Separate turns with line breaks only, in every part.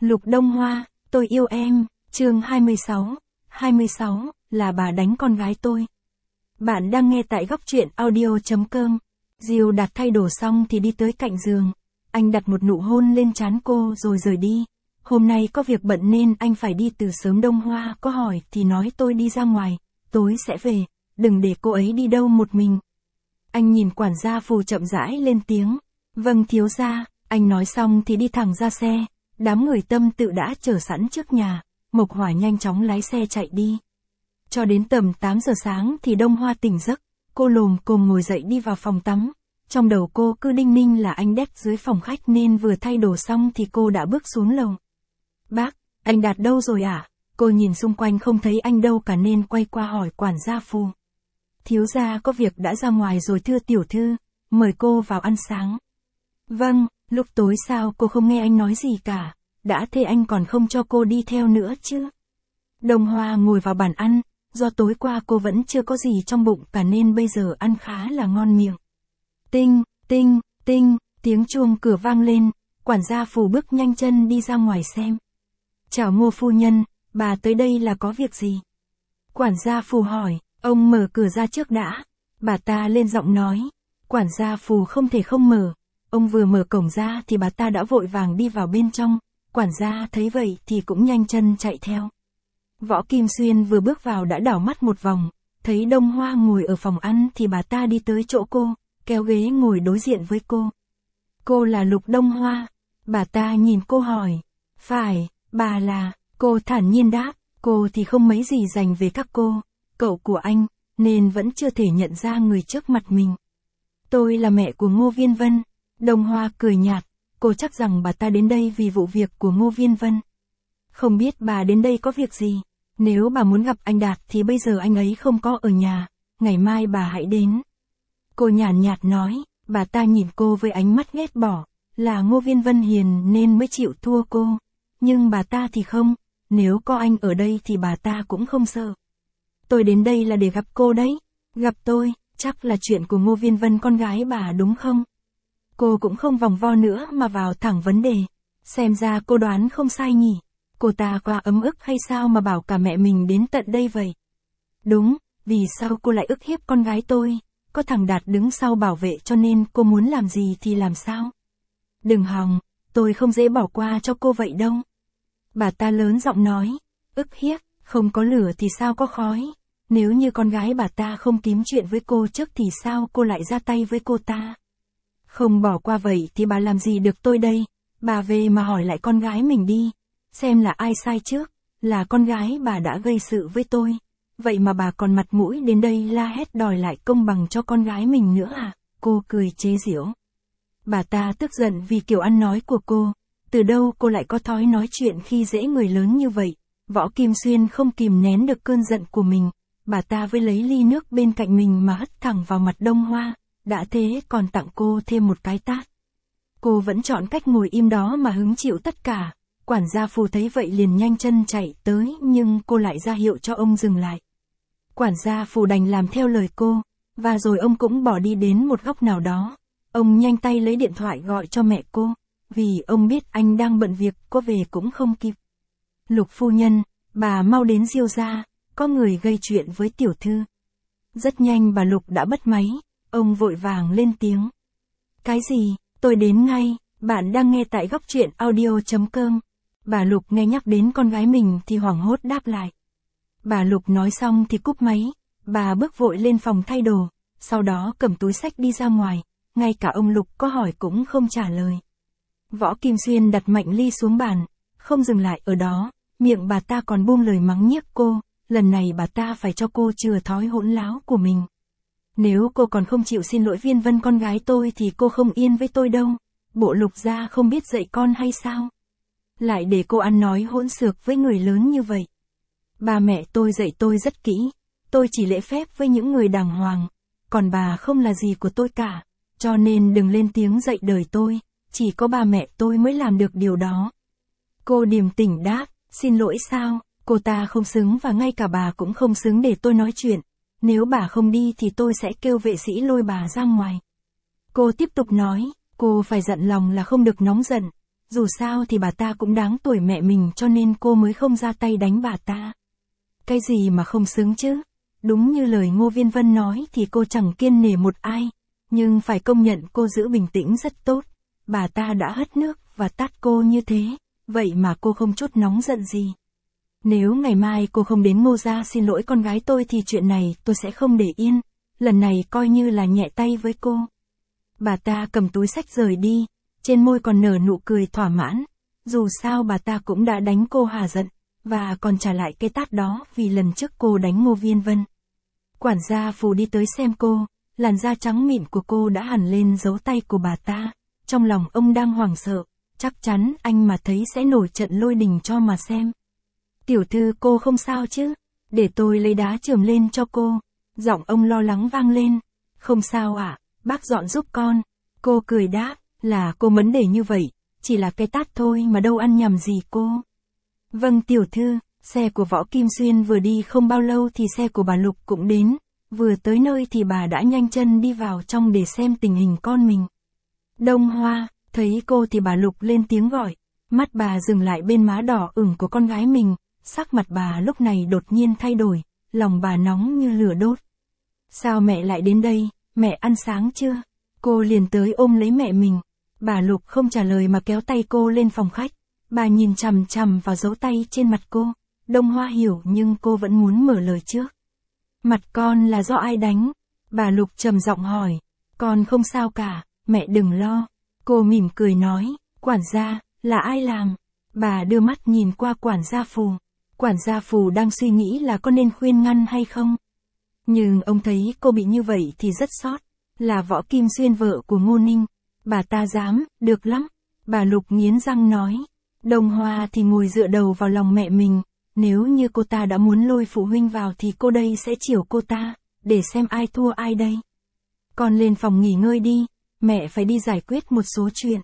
Lục Đông Hoa, tôi yêu em, chương 26. 26, là bà đánh con gái tôi. Bạn đang nghe tại góc truyện audio.com. Diêu Đạt thay đồ xong thì đi tới cạnh giường. Anh đặt một nụ hôn lên trán cô rồi rời đi. Hôm nay có việc bận nên anh phải đi từ sớm. Đông Hoa có hỏi thì nói tôi đi ra ngoài, tối sẽ về, đừng để cô ấy đi đâu một mình. Anh nhìn quản gia Phù chậm rãi lên tiếng. Vâng thiếu gia, anh nói xong thì đi thẳng ra xe. Đám người Tâm Tự đã chờ sẵn trước nhà, Mộc Hỏa nhanh chóng lái xe chạy đi. Cho đến tầm 8 giờ sáng thì Đông Hoa tỉnh giấc, cô lồm cồm ngồi dậy đi vào phòng tắm. Trong đầu cô cứ đinh ninh là anh Đét dưới phòng khách nên vừa thay đồ xong thì cô đã bước xuống lầu. Bác, anh Đạt đâu rồi ạ? Cô nhìn xung quanh không thấy anh đâu cả nên quay qua hỏi quản gia Phù. Thiếu gia có việc đã ra ngoài rồi thưa tiểu thư, mời cô vào ăn sáng. Vâng, lúc tối sao cô không nghe anh nói gì cả, đã thế anh còn không cho cô đi theo nữa chứ. Đông Hoa ngồi vào bàn ăn, do tối qua cô vẫn chưa có gì trong bụng cả nên bây giờ ăn khá là ngon miệng. Tinh, tinh, tinh, tiếng chuông cửa vang lên, quản gia Phù bước nhanh chân đi ra ngoài xem. Chào Ngô phu nhân, bà tới đây là có việc gì? Quản gia Phù hỏi, ông mở cửa ra trước đã. Bà ta lên giọng nói, quản gia Phù không thể không mở. Ông vừa mở cổng ra thì bà ta đã vội vàng đi vào bên trong, quản gia thấy vậy thì cũng nhanh chân chạy theo. Võ Kim Xuyên vừa bước vào đã đảo mắt một vòng, thấy Đông Hoa ngồi ở phòng ăn thì bà ta đi tới chỗ cô, kéo ghế ngồi đối diện với cô. Cô là Lục Đông Hoa. Bà ta nhìn cô hỏi, phải, bà là, cô thản nhiên đáp, cô thì không mấy gì dành về các cô, cậu của anh, nên vẫn chưa thể nhận ra người trước mặt mình. Tôi là mẹ của Ngô Viên Vân. Đông Hoa cười nhạt, cô chắc rằng bà ta đến đây vì vụ việc của Ngô Viên Vân. Không biết bà đến đây có việc gì, nếu bà muốn gặp anh Đạt thì bây giờ anh ấy không có ở nhà, ngày mai bà hãy đến. Cô nhàn nhạt nói, bà ta nhìn cô với ánh mắt ghét bỏ, là Ngô Viên Vân hiền nên mới chịu thua cô, nhưng bà ta thì không, nếu có anh ở đây thì bà ta cũng không sợ. Tôi đến đây là để gặp cô đấy, gặp tôi, chắc là chuyện của Ngô Viên Vân con gái bà đúng không? Cô cũng không vòng vo nữa mà vào thẳng vấn đề. Xem ra cô đoán không sai nhỉ. Cô ta quá ấm ức hay sao mà bảo cả mẹ mình đến tận đây vậy? Đúng, vì sao cô lại ức hiếp con gái tôi? Có thằng Đạt đứng sau bảo vệ cho nên cô muốn làm gì thì làm sao? Đừng hòng, tôi không dễ bỏ qua cho cô vậy đâu. Bà ta lớn giọng nói, ức hiếp, không có lửa thì sao có khói? Nếu như con gái bà ta không kiếm chuyện với cô trước thì sao cô lại ra tay với cô ta? Không bỏ qua vậy thì bà làm gì được tôi đây, bà về mà hỏi lại con gái mình đi, xem là ai sai trước, là con gái bà đã gây sự với tôi, vậy mà bà còn mặt mũi đến đây la hét đòi lại công bằng cho con gái mình nữa à, cô cười chế giễu. Bà ta tức giận vì kiểu ăn nói của cô, từ đâu cô lại có thói nói chuyện khi dễ người lớn như vậy, Võ Kim Xuyên không kìm nén được cơn giận của mình, bà ta với lấy ly nước bên cạnh mình mà hất thẳng vào mặt Đông Hoa. Đã thế còn tặng cô thêm một cái tát. Cô vẫn chọn cách ngồi im đó mà hứng chịu tất cả. Quản gia Phù thấy vậy liền nhanh chân chạy tới nhưng cô lại ra hiệu cho ông dừng lại. Quản gia Phù đành làm theo lời cô, và rồi ông cũng bỏ đi đến một góc nào đó. Ông nhanh tay lấy điện thoại gọi cho mẹ cô, vì ông biết anh đang bận việc, có về cũng không kịp. Lục phu nhân, bà mau đến Diêu gia, có người gây chuyện với tiểu thư. Rất nhanh bà Lục đã bắt máy. Ông vội vàng lên tiếng. Cái gì, tôi đến ngay, bạn đang nghe tại góc truyện audio.com. Bà Lục nghe nhắc đến con gái mình thì hoảng hốt đáp lại. Bà Lục nói xong thì cúp máy, bà bước vội lên phòng thay đồ, sau đó cầm túi xách đi ra ngoài, ngay cả ông Lục có hỏi cũng không trả lời. Võ Kim Xuyên đặt mạnh ly xuống bàn, không dừng lại ở đó, miệng bà ta còn buông lời mắng nhiếc cô, lần này bà ta phải cho cô chừa thói hỗn láo của mình. Nếu cô còn không chịu xin lỗi Viên Vân con gái tôi thì cô không yên với tôi đâu, bộ Lục gia không biết dạy con hay sao? Lại để cô ăn nói hỗn xược với người lớn như vậy. Ba mẹ tôi dạy tôi rất kỹ, tôi chỉ lễ phép với những người đàng hoàng, còn bà không là gì của tôi cả, cho nên đừng lên tiếng dạy đời tôi, chỉ có ba mẹ tôi mới làm được điều đó. Cô điềm tĩnh đáp, xin lỗi sao, cô ta không xứng và ngay cả bà cũng không xứng để tôi nói chuyện. Nếu bà không đi thì tôi sẽ kêu vệ sĩ lôi bà ra ngoài. Cô tiếp tục nói, cô phải giận lòng là không được nóng giận. dù sao thì bà ta cũng đáng tuổi mẹ mình cho nên cô mới không ra tay đánh bà ta. Cái gì mà không xứng chứ? Đúng như lời Ngô Viên Vân nói thì cô chẳng kiêng nể một ai, nhưng phải công nhận cô giữ bình tĩnh rất tốt. Bà ta đã hất nước và tát cô như thế, vậy mà cô không chút nóng giận gì. Nếu ngày mai cô không đến Ngô gia xin lỗi con gái tôi thì chuyện này tôi sẽ không để yên, lần này coi như là nhẹ tay với cô. Bà ta cầm túi xách rời đi, trên môi còn nở nụ cười thỏa mãn, dù sao bà ta cũng đã đánh cô hà giận, và còn trả lại cái tát đó vì lần trước cô đánh Ngô Viên Vân. Quản gia Phù đi tới xem cô, làn da trắng mịn của cô đã hằn lên dấu tay của bà ta, trong lòng ông đang hoảng sợ, chắc chắn anh mà thấy sẽ nổi trận lôi đình cho mà xem. Tiểu thư cô không sao chứ, để tôi lấy đá chườm lên cho cô, giọng ông lo lắng vang lên. Không sao ạ, bác dọn giúp con. Cô cười đáp, là cô vấn đề như vậy, chỉ là cái tát thôi mà đâu ăn nhầm gì cô. Vâng tiểu thư, xe của Võ Kim Xuyên vừa đi không bao lâu thì xe của bà Lục cũng đến, vừa tới nơi thì bà đã nhanh chân đi vào trong để xem tình hình con mình. Đông Hoa, thấy cô thì bà Lục lên tiếng gọi, mắt bà dừng lại bên má đỏ ửng của con gái mình, sắc mặt bà lúc này đột nhiên thay đổi, lòng bà nóng như lửa đốt. Sao mẹ lại đến đây, mẹ ăn sáng chưa? Cô liền tới ôm lấy mẹ mình. Bà Lục không trả lời mà kéo tay cô lên phòng khách. Bà nhìn chằm chằm vào dấu tay trên mặt cô. Đông Hoa hiểu nhưng cô vẫn muốn mở lời trước. Mặt con là do ai đánh? Bà Lục trầm giọng hỏi. Con không sao cả, mẹ đừng lo. Cô mỉm cười nói, quản gia, là ai làm? Bà đưa mắt nhìn qua quản gia Phù. Quản gia Phù đang suy nghĩ là có nên khuyên ngăn hay không. Nhưng ông thấy cô bị như vậy thì rất xót. Là Võ Kim Xuyên vợ của Ngô Ninh. Bà ta dám, được lắm. Bà Lục nghiến răng nói. Đông Hoa thì ngồi dựa đầu vào lòng mẹ mình. Nếu như cô ta đã muốn lôi phụ huynh vào thì cô đây sẽ chiều cô ta. Để xem ai thua ai đây. Con lên phòng nghỉ ngơi đi. Mẹ phải đi giải quyết một số chuyện.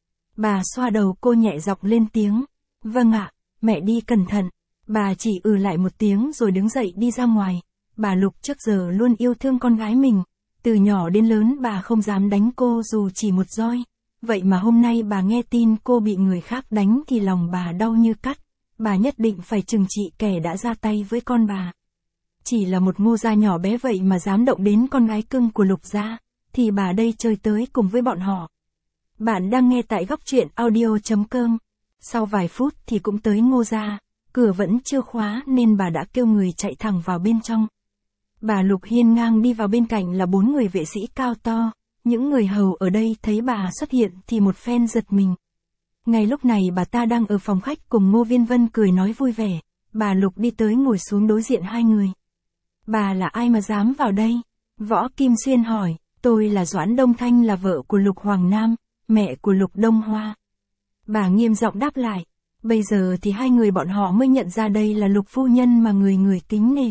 Bà xoa đầu cô nhẹ giọng lên tiếng. Vâng ạ, mẹ đi cẩn thận. Bà chỉ lại một tiếng rồi đứng dậy đi ra ngoài. Bà Lục trước giờ luôn yêu thương con gái mình. Từ nhỏ đến lớn bà không dám đánh cô dù chỉ một roi. Vậy mà hôm nay bà nghe tin cô bị người khác đánh thì lòng bà đau như cắt. Bà nhất định phải trừng trị kẻ đã ra tay với con bà. Chỉ là một Ngô gia nhỏ bé vậy mà dám động đến con gái cưng của Lục gia. Thì bà đây chơi tới cùng với bọn họ. Bạn đang nghe tại góc truyện audio.com. Sau vài phút thì cũng tới Ngô gia. Cửa vẫn chưa khóa nên bà đã kêu người chạy thẳng vào bên trong. Bà Lục hiên ngang đi vào bên cạnh là 4 người vệ sĩ cao to. Những người hầu ở đây thấy bà xuất hiện thì một phen giật mình. Ngay lúc này bà ta đang ở phòng khách cùng Ngô Viên Vân cười nói vui vẻ. Bà Lục đi tới ngồi xuống đối diện hai người. Bà là ai mà dám vào đây? Võ Kim Xuyên hỏi. Tôi là Doãn Đông Thanh, là vợ của Lục Hoàng Nam, mẹ của Lục Đông Hoa. Bà nghiêm giọng đáp lại. Bây giờ thì hai người bọn họ mới nhận ra đây là Lục phu nhân mà người người kính nể.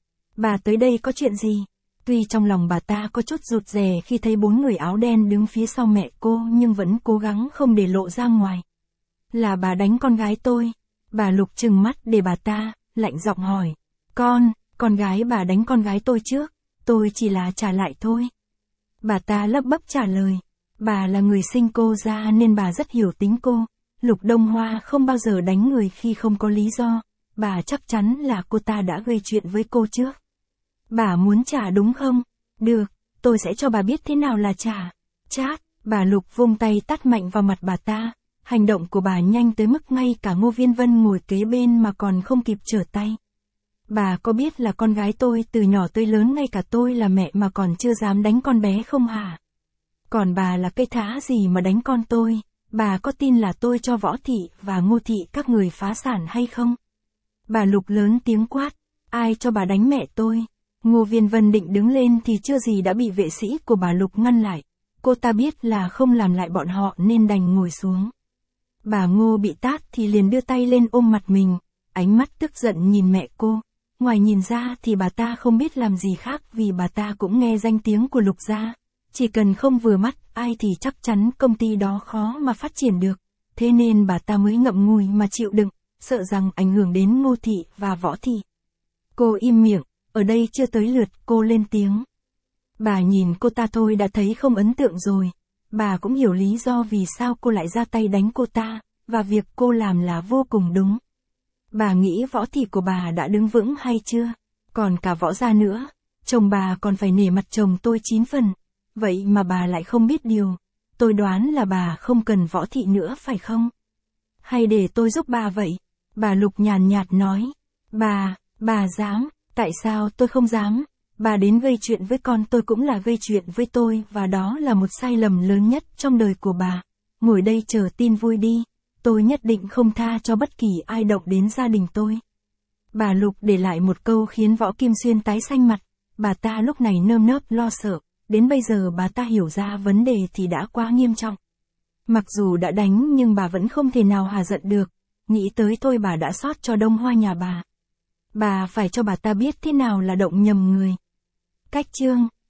Bà tới đây có chuyện gì? Tuy trong lòng bà ta có chút rụt rè khi thấy 4 người áo đen đứng phía sau mẹ cô nhưng vẫn cố gắng không để lộ ra ngoài. Là bà đánh con gái tôi. Bà Lục trừng mắt để bà ta, lạnh giọng hỏi. Con gái bà đánh con gái tôi trước, tôi chỉ là trả lại thôi. Bà ta lắp bắp trả lời. Bà là người sinh cô ra nên bà rất hiểu tính cô. Lục Đông Hoa không bao giờ đánh người khi không có lý do. Bà chắc chắn là cô ta đã gây chuyện với cô trước. Bà muốn trả đúng không? Được, tôi sẽ cho bà biết thế nào là trả. Chát, bà Lục vung tay tát mạnh vào mặt bà ta. Hành động của bà nhanh tới mức ngay cả Ngô Viên Vân ngồi kế bên mà còn không kịp trở tay. Bà có biết là con gái tôi từ nhỏ tới lớn ngay cả tôi là mẹ mà còn chưa dám đánh con bé không hả? Còn bà là cây thá gì mà đánh con tôi? Bà có tin là tôi cho Võ Thị và Ngô Thị các người phá sản hay không? Bà Lục lớn tiếng quát. Ai cho bà đánh mẹ tôi? Ngô Viên Vân định đứng lên thì chưa gì đã bị vệ sĩ của bà Lục ngăn lại. Cô ta biết là không làm lại bọn họ nên đành ngồi xuống. Bà Ngô bị tát thì liền đưa tay lên ôm mặt mình, ánh mắt tức giận nhìn mẹ cô. Ngoài nhìn ra thì bà ta không biết làm gì khác vì bà ta cũng nghe danh tiếng của Lục gia. Chỉ cần không vừa mắt ai thì chắc chắn công ty đó khó mà phát triển được. Thế nên bà ta mới ngậm ngùi mà chịu đựng, sợ rằng ảnh hưởng đến Ngô Thị và Võ Thị. Cô im miệng, ở đây chưa tới lượt cô lên tiếng. Bà nhìn cô ta thôi đã thấy không ấn tượng rồi. Bà cũng hiểu lý do vì sao cô lại ra tay đánh cô ta, và việc cô làm là vô cùng đúng. Bà nghĩ võ thị của bà đã đứng vững hay chưa? Còn cả võ gia nữa, chồng bà còn phải nể mặt chồng tôi 9 phần. Vậy mà bà lại không biết điều. Tôi đoán là bà không cần võ thị nữa phải không? Hay để tôi giúp bà vậy? Bà Lục nhàn nhạt nói. Bà dám, tại sao tôi không dám? Bà đến gây chuyện với con tôi cũng là gây chuyện với tôi và đó là một sai lầm lớn nhất trong đời của bà. Ngồi đây chờ tin vui đi. Tôi nhất định không tha cho bất kỳ ai động đến gia đình tôi. Bà Lục để lại một câu khiến Võ Kim Xuyên tái xanh mặt. Bà ta lúc này nơm nớp lo sợ. Đến bây giờ bà ta hiểu ra vấn đề thì đã quá nghiêm trọng. Mặc dù đã đánh nhưng bà vẫn không thể nào hà giận được. Nghĩ tới thôi bà đã xót cho Đông Hoa nhà bà. Bà phải cho bà ta biết thế nào là động nhầm người. Cách chương